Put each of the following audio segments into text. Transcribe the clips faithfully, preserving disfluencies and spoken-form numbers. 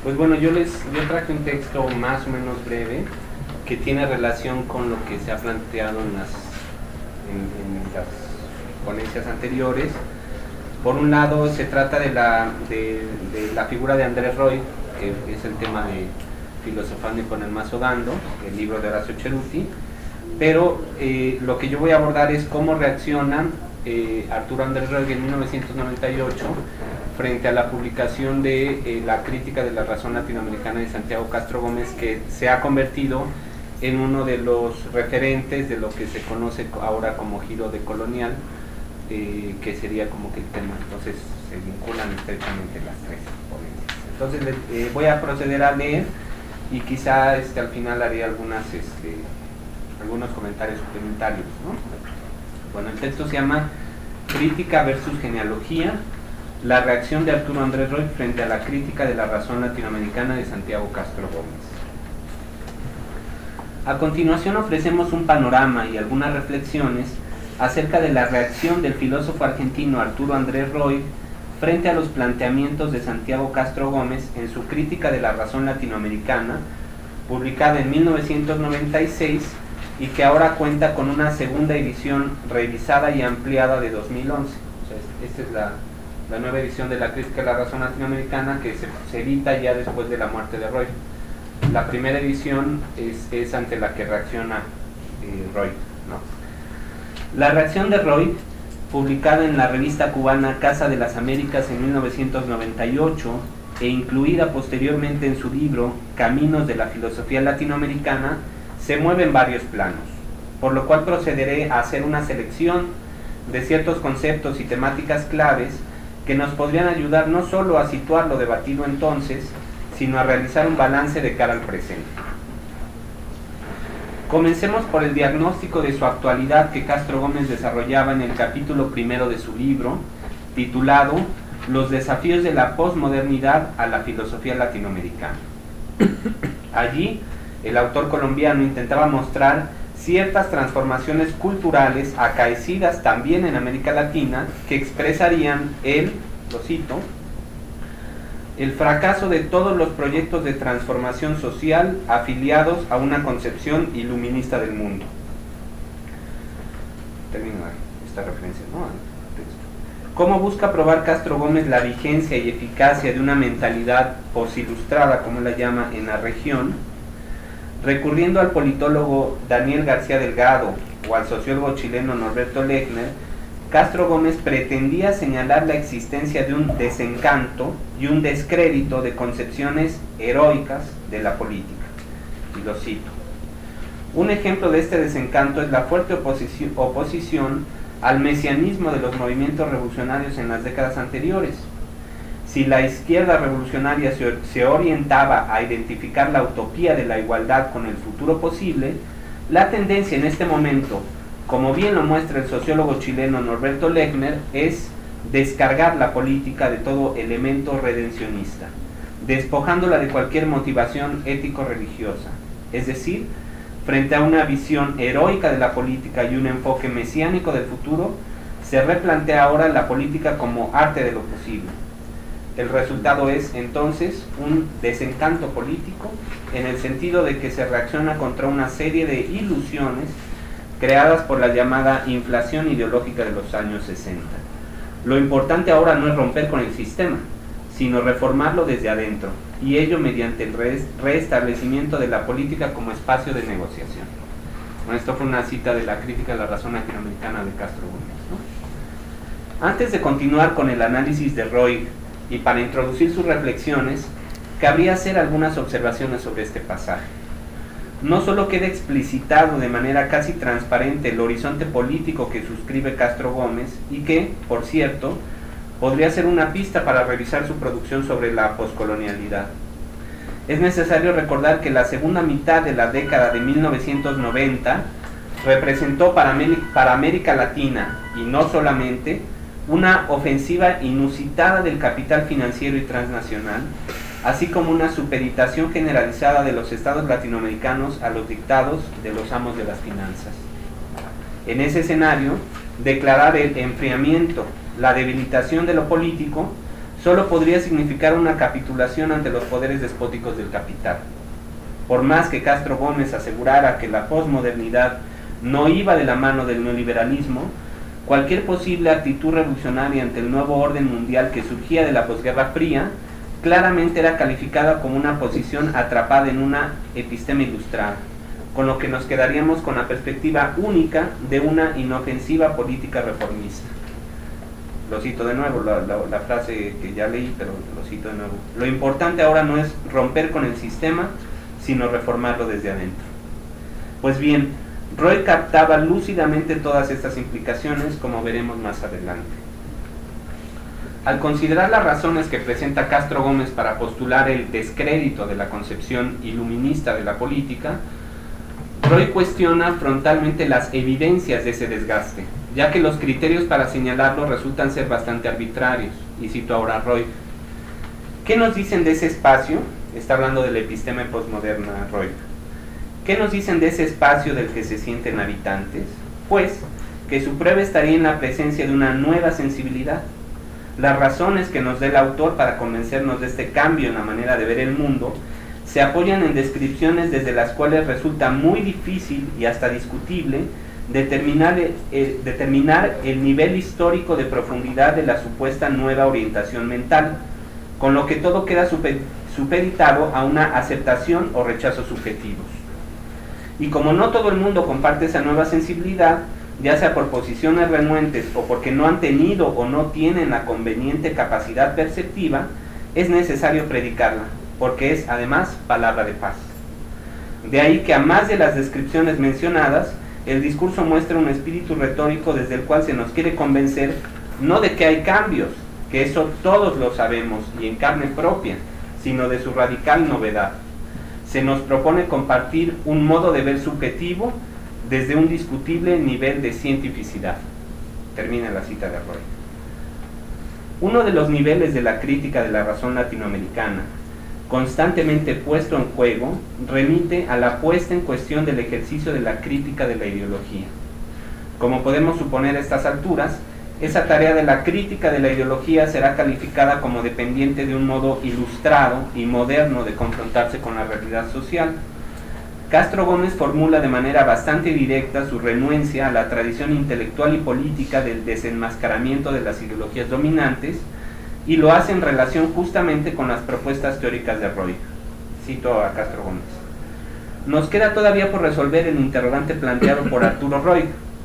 Pues bueno, yo les yo traje un texto más o menos breve que tiene relación con lo que se ha planteado en las, en, en las ponencias anteriores. Por un lado, se trata de la, de, de la figura de Andrés Roy, que es el tema de Filosofando y con el mazo dando, el libro de Horacio Ceruti, pero eh, lo que yo voy a abordar es cómo reacciona eh, Arturo Andrés Roy en mil novecientos noventa y ocho frente a la publicación de eh, la crítica de la razón latinoamericana de Santiago Castro Gómez, que se ha convertido en uno de los referentes de lo que se conoce ahora como giro decolonial, eh, que sería como que el tema. Entonces se vinculan estrechamente las tres ponencias. Entonces eh, voy a proceder a leer y quizá este, al final haré algunas, este, algunos comentarios suplementarios, ¿no? Bueno, el texto se llama Crítica versus Genealogía, la reacción de Arturo Andrés Roy frente a la crítica de la razón latinoamericana de Santiago Castro Gómez. A continuación ofrecemos un panorama y algunas reflexiones acerca de la reacción del filósofo argentino Arturo Andrés Roy frente a los planteamientos de Santiago Castro Gómez en su crítica de la razón latinoamericana, publicada en mil novecientos noventa y seis y que ahora cuenta con una segunda edición revisada y ampliada de dos mil once. O sea, esta es la, la nueva edición de la crítica de la razón latinoamericana que se, se edita ya después de la muerte de Roy. La primera edición es, es ante la que reacciona eh, Roy, ¿no? La reacción de Roy, publicada en la revista cubana Casa de las Américas en mil novecientos noventa y ocho e incluida posteriormente en su libro Caminos de la Filosofía Latinoamericana, se mueve en varios planos, por lo cual procederé a hacer una selección de ciertos conceptos y temáticas claves que nos podrían ayudar no solo a situar lo debatido entonces, sino a realizar un balance de cara al presente. Comencemos por el diagnóstico de su actualidad que Castro Gómez desarrollaba en el capítulo primero de su libro, titulado Los desafíos de la posmodernidad a la filosofía latinoamericana. Allí, el autor colombiano intentaba mostrar ciertas transformaciones culturales acaecidas también en América Latina que expresarían el, lo cito, el fracaso de todos los proyectos de transformación social afiliados a una concepción iluminista del mundo. Termino esta referencia, ¿no? Al texto. ¿Cómo busca probar Castro Gómez la vigencia y eficacia de una mentalidad posilustrada, como la llama, en la región? Recurriendo al politólogo Daniel García Delgado o al sociólogo chileno Norberto Lechner, Castro Gómez pretendía señalar la existencia de un desencanto y un descrédito de concepciones heroicas de la política. Y lo cito. Un ejemplo de este desencanto es la fuerte oposición, oposición al mesianismo de los movimientos revolucionarios en las décadas anteriores. Si la izquierda revolucionaria se, se orientaba a identificar la utopía de la igualdad con el futuro posible, la tendencia en este momento, como bien lo muestra el sociólogo chileno Norberto Lechner, es descargar la política de todo elemento redencionista, despojándola de cualquier motivación ético-religiosa. Es decir, frente a una visión heroica de la política y un enfoque mesiánico del futuro, se replantea ahora la política como arte de lo posible. El resultado es, entonces, un desencanto político, en el sentido de que se reacciona contra una serie de ilusiones creadas por la llamada inflación ideológica de los años sesenta. Lo importante ahora no es romper con el sistema, sino reformarlo desde adentro, y ello mediante el restablecimiento de la política como espacio de negociación. Bueno, esto fue una cita de la crítica de la razón latinoamericana de Castro Gómez, ¿no? Antes de continuar con el análisis de Roy, y para introducir sus reflexiones, cabría hacer algunas observaciones sobre este pasaje. No solo queda explicitado de manera casi transparente el horizonte político que suscribe Castro Gómez y que, por cierto, podría ser una pista para revisar su producción sobre la poscolonialidad. Es necesario recordar que la segunda mitad de la década de mil novecientos noventa representó para, para América Latina, y no solamente, una ofensiva inusitada del capital financiero y transnacional, así como una supeditación generalizada de los estados latinoamericanos a los dictados de los amos de las finanzas. En ese escenario, declarar el enfriamiento, la debilitación de lo político, solo podría significar una capitulación ante los poderes despóticos del capital. Por más que Castro Gómez asegurara que la posmodernidad no iba de la mano del neoliberalismo, cualquier posible actitud revolucionaria ante el nuevo orden mundial que surgía de la posguerra fría claramente era calificada como una posición atrapada en una epistema ilustrada, con lo que nos quedaríamos con la perspectiva única de una inofensiva política reformista. Lo cito de nuevo, la, la, la frase que ya leí, pero lo cito de nuevo. Lo importante ahora no es romper con el sistema, sino reformarlo desde adentro. Pues bien, Roy captaba lúcidamente todas estas implicaciones, como veremos más adelante. Al considerar las razones que presenta Castro Gómez para postular el descrédito de la concepción iluminista de la política, Roy cuestiona frontalmente las evidencias de ese desgaste, ya que los criterios para señalarlo resultan ser bastante arbitrarios. Y cito ahora a Roy. ¿Qué nos dicen de ese espacio? Está hablando del epistema posmoderna Roy. ¿Qué nos dicen de ese espacio del que se sienten habitantes? Pues, que su prueba estaría en la presencia de una nueva sensibilidad. Las razones que nos dé el autor para convencernos de este cambio en la manera de ver el mundo se apoyan en descripciones desde las cuales resulta muy difícil y hasta discutible determinar, eh, determinar el nivel histórico de profundidad de la supuesta nueva orientación mental, con lo que todo queda supeditado a una aceptación o rechazo subjetivos. Y como no todo el mundo comparte esa nueva sensibilidad, ya sea por posiciones renuentes o porque no han tenido o no tienen la conveniente capacidad perceptiva, es necesario predicarla, porque es además palabra de paz. De ahí que a más de las descripciones mencionadas, el discurso muestra un espíritu retórico desde el cual se nos quiere convencer no de que hay cambios, que eso todos lo sabemos y en carne propia, sino de su radical novedad. Se nos propone compartir un modo de ver subjetivo desde un discutible nivel de cientificidad. Termina la cita de Roy. Uno de los niveles de la crítica de la razón latinoamericana, constantemente puesto en juego, remite a la puesta en cuestión del ejercicio de la crítica de la ideología. Como podemos suponer a estas alturas, esa tarea de la crítica de la ideología será calificada como dependiente de un modo ilustrado y moderno de confrontarse con la realidad social. Castro Gómez formula de manera bastante directa su renuencia a la tradición intelectual y política del desenmascaramiento de las ideologías dominantes, y lo hace en relación justamente con las propuestas teóricas de Roy. Cito a Castro Gómez. Nos queda todavía por resolver el interrogante planteado por Arturo Roy,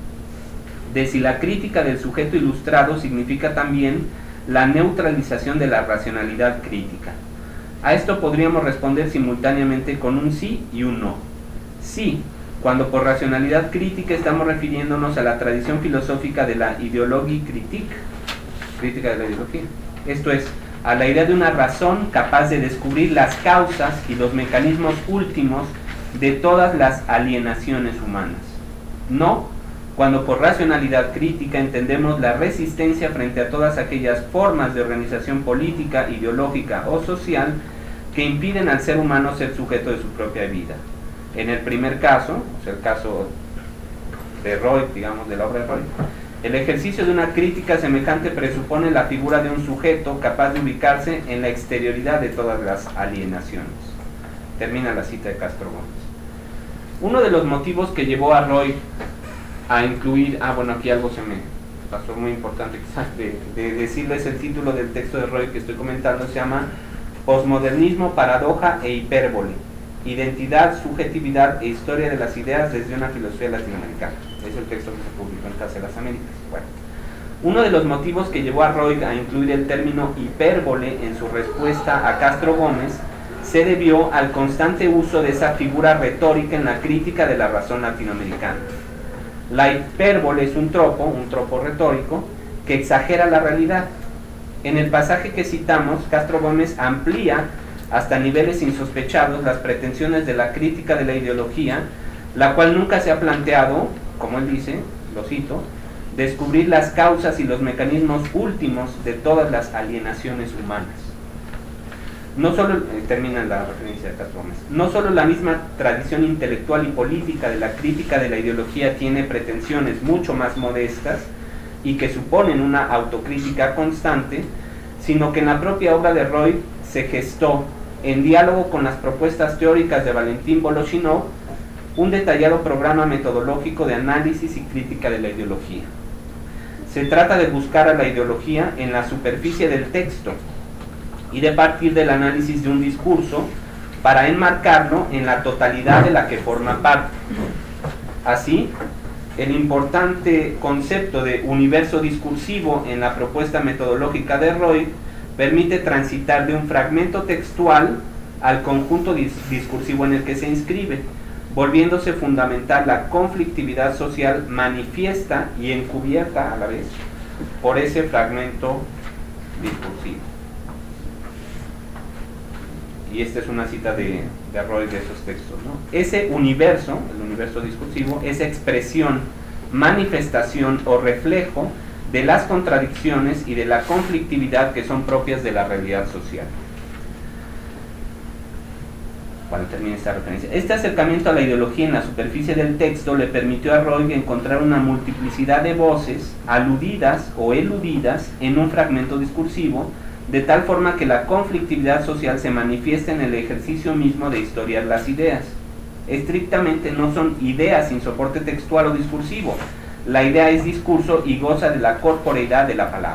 de si la crítica del sujeto ilustrado significa también la neutralización de la racionalidad crítica. A esto podríamos responder simultáneamente con un sí y un no. Sí, cuando por racionalidad crítica estamos refiriéndonos a la tradición filosófica de la Ideologie critique, crítica de la ideología. Esto es, a la idea de una razón capaz de descubrir las causas y los mecanismos últimos de todas las alienaciones humanas. No, cuando por racionalidad crítica entendemos la resistencia frente a todas aquellas formas de organización política, ideológica o social que impiden al ser humano ser sujeto de su propia vida. En el primer caso, o sea, el caso de Roy, digamos, de la obra de Roy, el ejercicio de una crítica semejante presupone la figura de un sujeto capaz de ubicarse en la exterioridad de todas las alienaciones. Termina la cita de Castro Gómez. Uno de los motivos que llevó a Roy a incluir, ah bueno, aquí algo se me pasó muy importante quizás de, de decirles el título del texto de Roy que estoy comentando, se llama Posmodernismo, paradoja e hipérbole, identidad, subjetividad e historia de las ideas desde una filosofía latinoamericana. Es el texto que se publicó en Casa de las Américas. Bueno, uno de los motivos que llevó a Roy a incluir el término hipérbole en su respuesta a Castro Gómez se debió al constante uso de esa figura retórica en la crítica de la razón latinoamericana. La hipérbole es un tropo, un tropo retórico, que exagera la realidad. En el pasaje que citamos, Castro Gómez amplía hasta niveles insospechados las pretensiones de la crítica de la ideología, la cual nunca se ha planteado, como él dice, lo cito, descubrir las causas y los mecanismos últimos de todas las alienaciones humanas. No solo, eh, termina la referencia de Castro Gómez, no solo la misma tradición intelectual y política de la crítica de la ideología tiene pretensiones mucho más modestas y que suponen una autocrítica constante, sino que en la propia obra de Roig se gestó, en diálogo con las propuestas teóricas de Valentín Voloshinov, un detallado programa metodológico de análisis y crítica de la ideología. Se trata de buscar a la ideología en la superficie del texto y de partir del análisis de un discurso para enmarcarlo en la totalidad de la que forma parte. Así, el importante concepto de universo discursivo en la propuesta metodológica de Roig permite transitar de un fragmento textual al conjunto dis discursivo en el que se inscribe, volviéndose fundamental la conflictividad social manifiesta y encubierta a la vez por ese fragmento discursivo. Y esta es una cita de, de Roig de esos textos, ¿no? Ese universo, el universo discursivo, es expresión, manifestación o reflejo de las contradicciones y de la conflictividad que son propias de la realidad social. Cuando termine esta referencia. Este acercamiento a la ideología en la superficie del texto le permitió a Roig encontrar una multiplicidad de voces aludidas o eludidas en un fragmento discursivo, de tal forma que la conflictividad social se manifiesta en el ejercicio mismo de historiar las ideas. Estrictamente no son ideas sin soporte textual o discursivo. La idea es discurso y goza de la corporeidad de la palabra.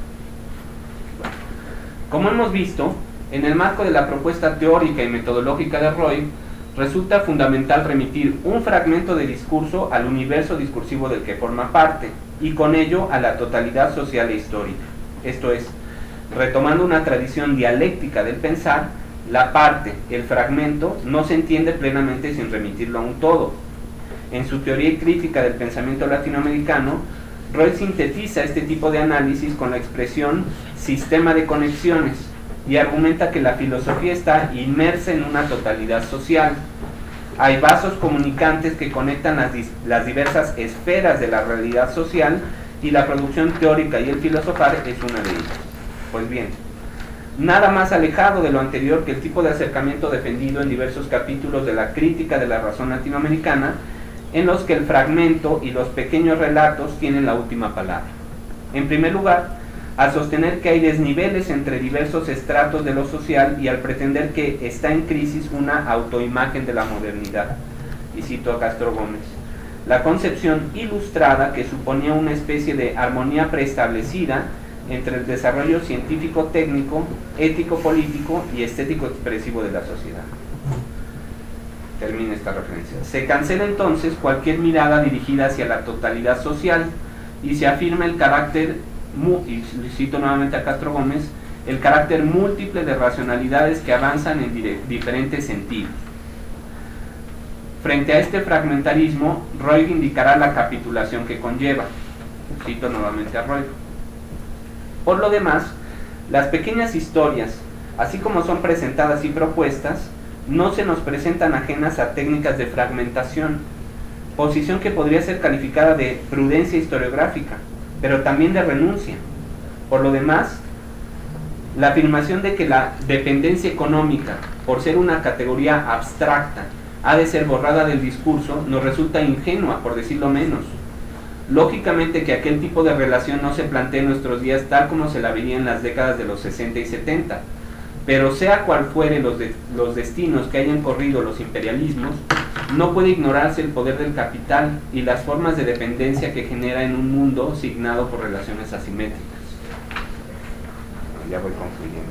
Como hemos visto, en el marco de la propuesta teórica y metodológica de Roig, resulta fundamental remitir un fragmento de discurso al universo discursivo del que forma parte, y con ello a la totalidad social e histórica. Esto es, retomando una tradición dialéctica del pensar, la parte, el fragmento, no se entiende plenamente sin remitirlo a un todo. En su teoría y crítica del pensamiento latinoamericano, Roig sintetiza este tipo de análisis con la expresión sistema de conexiones y argumenta que la filosofía está inmersa en una totalidad social. Hay vasos comunicantes que conectan las, las diversas esferas de la realidad social y la producción teórica y el filosofar es una de ellas. Pues bien, nada más alejado de lo anterior que el tipo de acercamiento defendido en diversos capítulos de la crítica de la razón latinoamericana, en los que el fragmento y los pequeños relatos tienen la última palabra. En primer lugar, al sostener que hay desniveles entre diversos estratos de lo social y al pretender que está en crisis una autoimagen de la modernidad. Y cito a Castro Gómez: la concepción ilustrada que suponía una especie de armonía preestablecida entre el desarrollo científico-técnico, ético-político y estético-expresivo de la sociedad. Termina esta referencia. Se cancela entonces cualquier mirada dirigida hacia la totalidad social y se afirma el carácter, y cito nuevamente a Castro Gómez, el carácter múltiple de racionalidades que avanzan en diferentes sentidos. Frente a este fragmentarismo, Roig indicará la capitulación que conlleva. Cito nuevamente a Roig. Por lo demás, las pequeñas historias, así como son presentadas y propuestas, no se nos presentan ajenas a técnicas de fragmentación, posición que podría ser calificada de prudencia historiográfica, pero también de renuncia. Por lo demás, la afirmación de que la dependencia económica, por ser una categoría abstracta, ha de ser borrada del discurso, nos resulta ingenua, por decirlo menos. Lógicamente que aquel tipo de relación no se plantea en nuestros días tal como se la veía en las décadas de los sesenta y setenta, pero sea cual fuere los, de, los destinos que hayan corrido los imperialismos, no puede ignorarse el poder del capital y las formas de dependencia que genera en un mundo signado por relaciones asimétricas. Ya voy concluyendo.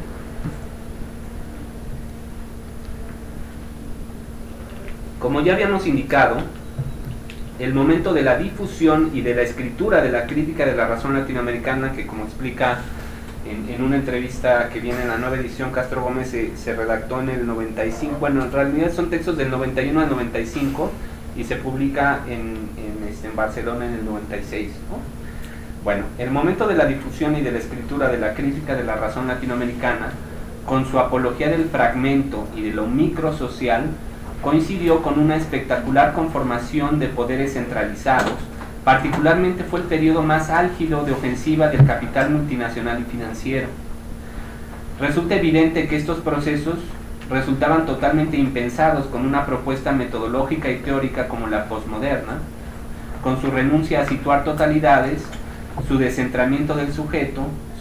Como ya habíamos indicado, el momento de la difusión y de la escritura de la crítica de la razón latinoamericana, que como explica en, en una entrevista que viene en la nueva edición Castro Gómez, se, se redactó en el noventa y cinco, bueno, en realidad son textos del noventa y uno al noventa y cinco y se publica en, en, este, en Barcelona en el noventa y seis, ¿no? Bueno, el momento de la difusión y de la escritura de la crítica de la razón latinoamericana, con su apología del fragmento y de lo microsocial, coincidió con una espectacular conformación de poderes centralizados. Particularmente fue el periodo más álgido de ofensiva del capital multinacional y financiero. Resulta evidente que estos procesos resultaban totalmente impensados con una propuesta metodológica y teórica como la posmoderna, con su renuncia a situar totalidades, su descentramiento del sujeto,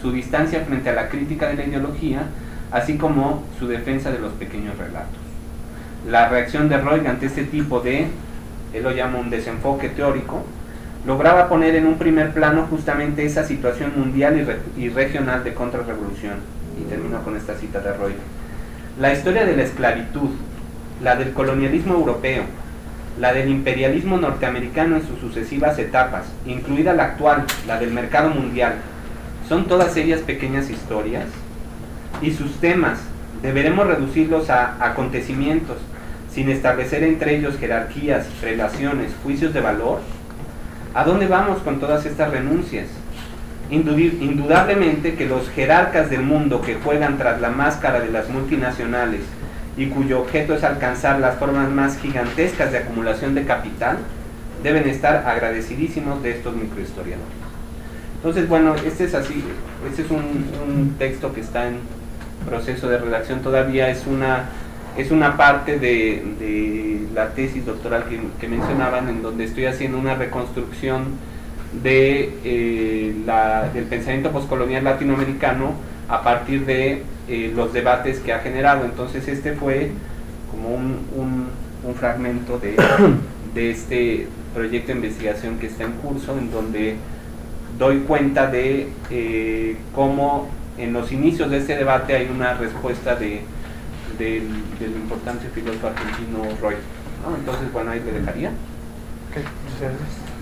su distancia frente a la crítica de la ideología, así como su defensa de los pequeños relatos. La reacción de Roig ante este tipo de, él lo llama un desenfoque teórico, lograba poner en un primer plano justamente esa situación mundial y, re, y regional de contrarrevolución. Y termino con esta cita de Roig. La historia de la esclavitud, la del colonialismo europeo, la del imperialismo norteamericano en sus sucesivas etapas, incluida la actual, la del mercado mundial, son todas ellas pequeñas historias, y sus temas deberemos reducirlos a acontecimientos, sin establecer entre ellos jerarquías, relaciones, juicios de valor. ¿A dónde vamos con todas estas renuncias? Indudablemente que los jerarcas del mundo que juegan tras la máscara de las multinacionales y cuyo objeto es alcanzar las formas más gigantescas de acumulación de capital, deben estar agradecidísimos de estos microhistoriadores. Entonces, bueno, este es así, este es un, un texto que está en proceso de redacción todavía, es una, es una parte de, de la tesis doctoral que, que mencionaban, en donde estoy haciendo una reconstrucción de, eh, la, del pensamiento postcolonial latinoamericano a partir de eh, los debates que ha generado. Entonces este fue como un, un, un fragmento de, de este proyecto de investigación que está en curso, en donde doy cuenta de eh, cómo en los inicios de este debate hay una respuesta de, de, del importante filósofo argentino Roig, ¿no? Entonces, bueno, ahí le dejaría. Okay, muchas gracias.